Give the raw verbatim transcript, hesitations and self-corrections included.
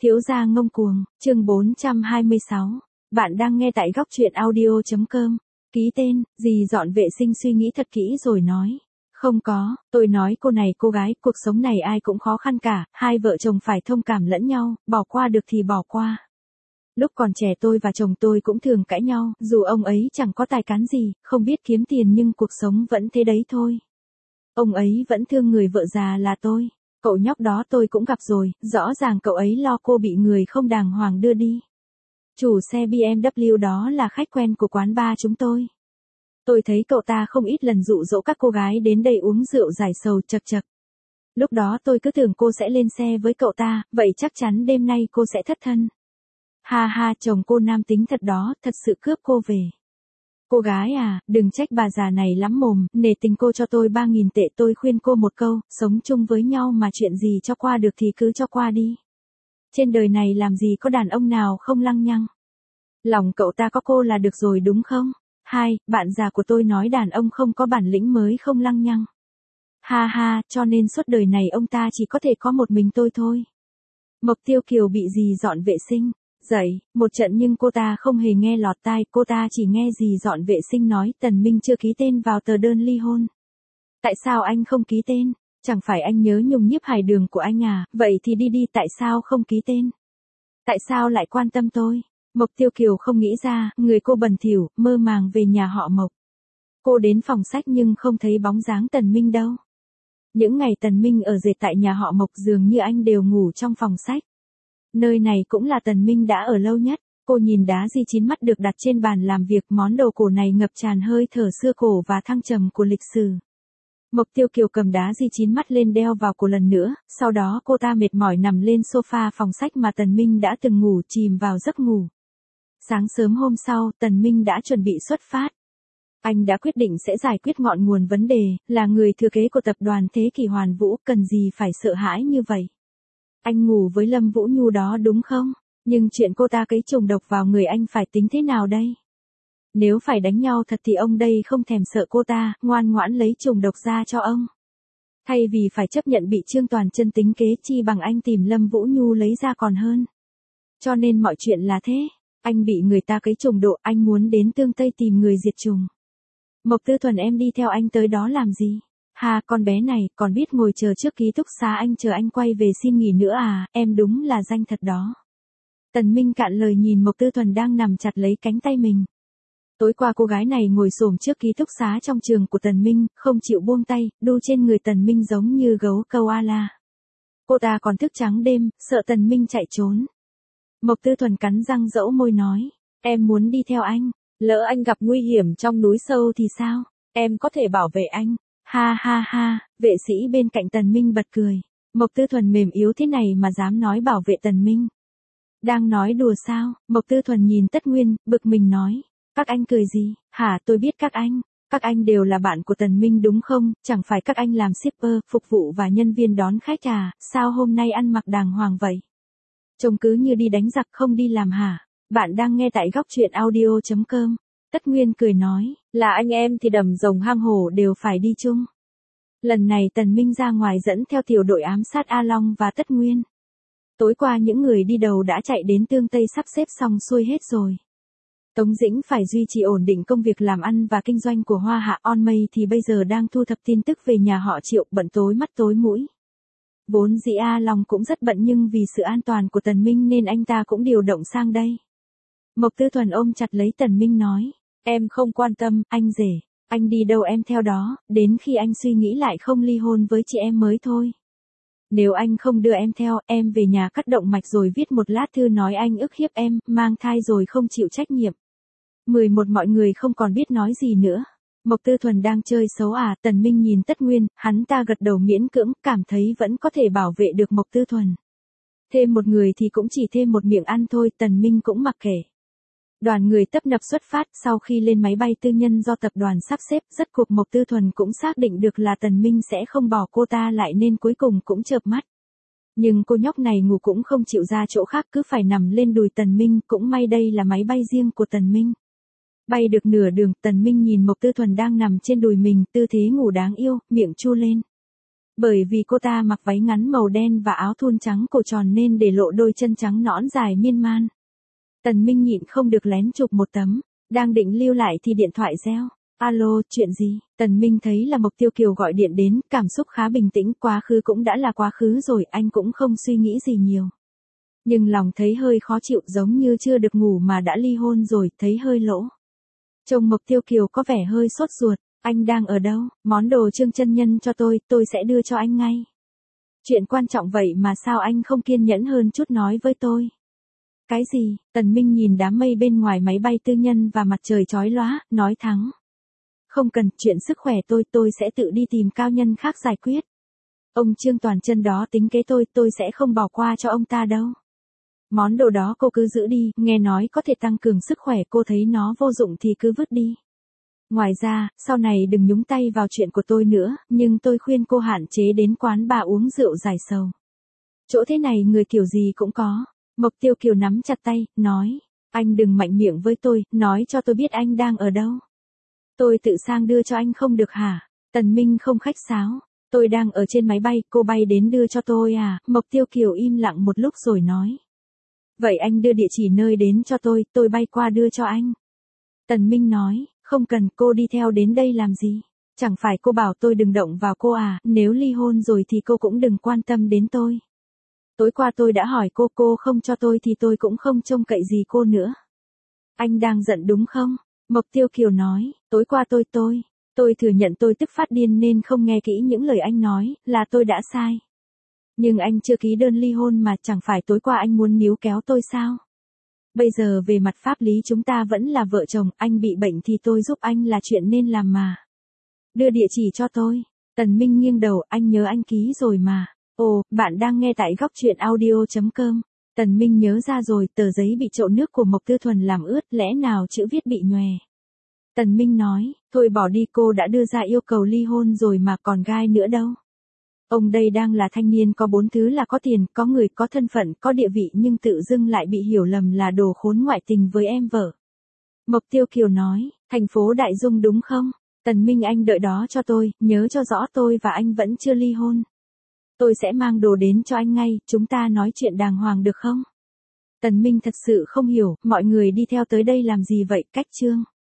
Thiếu gia ngông cuồng, chương bốn trăm hai mươi sáu. Bạn đang nghe tại góc truyện audio chấm com. Ký tên, dì dọn vệ sinh suy nghĩ thật kỹ rồi nói. Không có, tôi nói cô này cô gái, cuộc sống này ai cũng khó khăn cả, hai vợ chồng phải thông cảm lẫn nhau, bỏ qua được thì bỏ qua. Lúc còn trẻ tôi và chồng tôi cũng thường cãi nhau, dù ông ấy chẳng có tài cán gì, không biết kiếm tiền nhưng cuộc sống vẫn thế đấy thôi. Ông ấy vẫn thương người vợ già là tôi. Cậu nhóc đó tôi cũng gặp rồi, rõ ràng cậu ấy lo cô bị người không đàng hoàng đưa đi. Chủ xe bê em vê đó là khách quen của quán bar chúng tôi. Tôi thấy cậu ta không ít lần dụ dỗ các cô gái đến đây uống rượu giải sầu chật chật. Lúc đó tôi cứ tưởng cô sẽ lên xe với cậu ta, vậy chắc chắn đêm nay cô sẽ thất thân. Ha ha, chồng cô nam tính thật đó, thật sự cướp cô về. Cô gái à, đừng trách bà già này lắm mồm, nể tình cô cho tôi ba nghìn tệ, tôi khuyên cô một câu, sống chung với nhau mà chuyện gì cho qua được thì cứ cho qua đi. Trên đời này làm gì có đàn ông nào không lăng nhăng. Lòng cậu ta có cô là được rồi đúng không? Hai, bạn già của tôi nói đàn ông không có bản lĩnh mới không lăng nhăng. Ha ha, cho nên suốt đời này ông ta chỉ có thể có một mình tôi thôi. Mộc Tiêu Kiều bị dì dọn vệ sinh. Dậy, một trận nhưng cô ta không hề nghe lọt tai, cô ta chỉ nghe dì dọn vệ sinh nói Tần Minh chưa ký tên vào tờ đơn ly hôn. Tại sao anh không ký tên? Chẳng phải anh nhớ nhung nhiếp hài đường của anh à, vậy thì đi đi, tại sao không ký tên? Tại sao lại quan tâm tôi? Mộc Tiêu Kiều không nghĩ ra, người cô bần thỉu, mơ màng về nhà họ Mộc. Cô đến phòng sách nhưng không thấy bóng dáng Tần Minh đâu. Những ngày Tần Minh ở dệt tại nhà họ Mộc dường như anh đều ngủ trong phòng sách. Nơi này cũng là Tần Minh đã ở lâu nhất. Cô nhìn đá di chín mắt được đặt trên bàn làm việc, món đồ cổ này ngập tràn hơi thở xưa cổ và thăng trầm của lịch sử. Mộc Tiêu Kiều cầm đá di chín mắt lên đeo vào cổ lần nữa, sau đó cô ta mệt mỏi nằm lên sofa phòng sách mà Tần Minh đã từng ngủ, chìm vào giấc ngủ. Sáng sớm hôm sau, Tần Minh đã chuẩn bị xuất phát. Anh đã quyết định sẽ giải quyết ngọn nguồn vấn đề, là người thừa kế của tập đoàn Thế Kỷ Hoàn Vũ, cần gì phải sợ hãi như vậy. Anh ngủ với Lâm Vũ Nhu đó đúng không? Nhưng chuyện cô ta cấy trùng độc vào người anh phải tính thế nào đây? Nếu phải đánh nhau thật thì ông đây không thèm sợ cô ta, ngoan ngoãn lấy trùng độc ra cho ông. Thay vì phải chấp nhận bị Trương Toàn Chân tính kế, chi bằng anh tìm Lâm Vũ Nhu lấy ra còn hơn. Cho nên mọi chuyện là thế. Anh bị người ta cấy trùng độ, anh muốn đến Tương Tây tìm người diệt trùng. Mộc Tư Thuần em đi theo anh tới đó làm gì? Hà, con bé này, còn biết ngồi chờ trước ký túc xá anh chờ anh quay về xin nghỉ nữa à, em đúng là danh thật đó. Tần Minh cạn lời nhìn Mộc Tư Thuần đang nằm chặt lấy cánh tay mình. Tối qua cô gái này ngồi xổm trước ký túc xá trong trường của Tần Minh, không chịu buông tay, đu trên người Tần Minh giống như gấu koala. Cô ta còn thức trắng đêm, sợ Tần Minh chạy trốn. Mộc Tư Thuần cắn răng dẫu môi nói, em muốn đi theo anh, lỡ anh gặp nguy hiểm trong núi sâu thì sao, em có thể bảo vệ anh. Ha ha ha, vệ sĩ bên cạnh Tần Minh bật cười. Mộc Tư Thuần mềm yếu thế này mà dám nói bảo vệ Tần Minh. Đang nói đùa sao? Mộc Tư Thuần nhìn Tất Nguyên, bực mình nói. Các anh cười gì? Hả, tôi biết các anh. Các anh đều là bạn của Tần Minh đúng không? Chẳng phải các anh làm shipper, phục vụ và nhân viên đón khách à? Sao hôm nay ăn mặc đàng hoàng vậy? Trông cứ như đi đánh giặc không đi làm hả? Bạn đang nghe tại góc truyện audio chấm com. Tất Nguyên cười nói, là anh em thì đầm rồng hang hổ đều phải đi chung. Lần này Tần Minh ra ngoài dẫn theo tiểu đội ám sát A Long và Tất Nguyên. Tối qua những người đi đầu đã chạy đến Tương Tây sắp xếp xong xuôi hết rồi. Tống Dĩnh phải duy trì ổn định công việc làm ăn và kinh doanh của Hoa Hạ On Mây thì bây giờ đang thu thập tin tức về nhà họ Triệu, bận tối mắt tối mũi. Vốn dĩ A Long cũng rất bận nhưng vì sự an toàn của Tần Minh nên anh ta cũng điều động sang đây. Mộc Tư Thuần ôm chặt lấy Tần Minh nói. Em không quan tâm, anh rể, anh đi đâu em theo đó, đến khi anh suy nghĩ lại không ly hôn với chị em mới thôi. Nếu anh không đưa em theo, em về nhà cắt động mạch rồi viết một lá thư nói anh ức hiếp em, mang thai rồi không chịu trách nhiệm. mười một Mọi người không còn biết nói gì nữa. Mộc Tư Thuần đang chơi xấu à, Tần Minh nhìn Tất Nguyên, hắn ta gật đầu miễn cưỡng, cảm thấy vẫn có thể bảo vệ được Mộc Tư Thuần. Thêm một người thì cũng chỉ thêm một miệng ăn thôi, Tần Minh cũng mặc kệ. Đoàn người tấp nập xuất phát, sau khi lên máy bay tư nhân do tập đoàn sắp xếp, rất cuộc Mộc Tư Thuần cũng xác định được là Tần Minh sẽ không bỏ cô ta lại nên cuối cùng cũng chợp mắt. Nhưng cô nhóc này ngủ cũng không chịu ra chỗ khác, cứ phải nằm lên đùi Tần Minh, cũng may đây là máy bay riêng của Tần Minh. Bay được nửa đường, Tần Minh nhìn Mộc Tư Thuần đang nằm trên đùi mình, tư thế ngủ đáng yêu, miệng chu lên. Bởi vì cô ta mặc váy ngắn màu đen và áo thun trắng cổ tròn nên để lộ đôi chân trắng nõn dài miên man. Tần Minh nhịn không được lén chụp một tấm, đang định lưu lại thì điện thoại reo. Alo, chuyện gì? Tần Minh thấy là Mộc Tiêu Kiều gọi điện đến, cảm xúc khá bình tĩnh, quá khứ cũng đã là quá khứ rồi, anh cũng không suy nghĩ gì nhiều. Nhưng lòng thấy hơi khó chịu, giống như chưa được ngủ mà đã ly hôn rồi, thấy hơi lỗ. Trông Mộc Tiêu Kiều có vẻ hơi sốt ruột. Anh đang ở đâu? Món đồ Trương chân nhân cho tôi, tôi sẽ đưa cho anh ngay. Chuyện quan trọng vậy mà sao anh không kiên nhẫn hơn chút nói với tôi? Cái gì? Tần Minh nhìn đám mây bên ngoài máy bay tư nhân và mặt trời chói lóa, nói thẳng. Không cần, chuyện sức khỏe tôi, tôi sẽ tự đi tìm cao nhân khác giải quyết. Ông Trương Toàn Chân đó tính kế tôi, tôi sẽ không bỏ qua cho ông ta đâu. Món đồ đó cô cứ giữ đi, nghe nói có thể tăng cường sức khỏe, cô thấy nó vô dụng thì cứ vứt đi. Ngoài ra, sau này đừng nhúng tay vào chuyện của tôi nữa, nhưng tôi khuyên cô hạn chế đến quán bà uống rượu giải sầu. Chỗ thế này người kiểu gì cũng có. Mộc Tiêu Kiều nắm chặt tay, nói, anh đừng mạnh miệng với tôi, nói cho tôi biết anh đang ở đâu. Tôi tự sang đưa cho anh không được hả? Tần Minh không khách sáo, tôi đang ở trên máy bay, cô bay đến đưa cho tôi à? Mộc Tiêu Kiều im lặng một lúc rồi nói. Vậy anh đưa địa chỉ nơi đến cho tôi, tôi bay qua đưa cho anh. Tần Minh nói. Không cần, cô đi theo đến đây làm gì? Chẳng phải cô bảo tôi đừng động vào cô à, nếu ly hôn rồi thì cô cũng đừng quan tâm đến tôi. Tối qua tôi đã hỏi cô, cô không cho tôi thì tôi cũng không trông cậy gì cô nữa. Anh đang giận đúng không? Mộc Tiêu Kiều nói, tối qua tôi tôi, tôi thừa nhận tôi tức phát điên nên không nghe kỹ những lời anh nói, là tôi đã sai. Nhưng anh chưa ký đơn ly hôn mà, chẳng phải tối qua anh muốn níu kéo tôi sao? Bây giờ về mặt pháp lý chúng ta vẫn là vợ chồng, anh bị bệnh thì tôi giúp anh là chuyện nên làm mà. Đưa địa chỉ cho tôi. Tần Minh nghiêng đầu, anh nhớ anh ký rồi mà. Ồ, bạn đang nghe tại góc truyện audio chấm com. Tần Minh nhớ ra rồi, tờ giấy bị trộn nước của Mộc Tư Thuần làm ướt, lẽ nào chữ viết bị nhòe. Tần Minh nói, thôi bỏ đi, cô đã đưa ra yêu cầu ly hôn rồi mà còn gai nữa đâu. Ông đây đang là thanh niên có bốn thứ là có tiền, có người, có thân phận, có địa vị nhưng tự dưng lại bị hiểu lầm là đồ khốn ngoại tình với em vợ. Mộc Tiêu Kiều nói, thành phố Đại Dung đúng không? Tần Minh anh đợi đó cho tôi, nhớ cho rõ tôi và anh vẫn chưa ly hôn. Tôi sẽ mang đồ đến cho anh ngay, chúng ta nói chuyện đàng hoàng được không? Tần Minh thật sự không hiểu, mọi người đi theo tới đây làm gì vậy, cách Trương?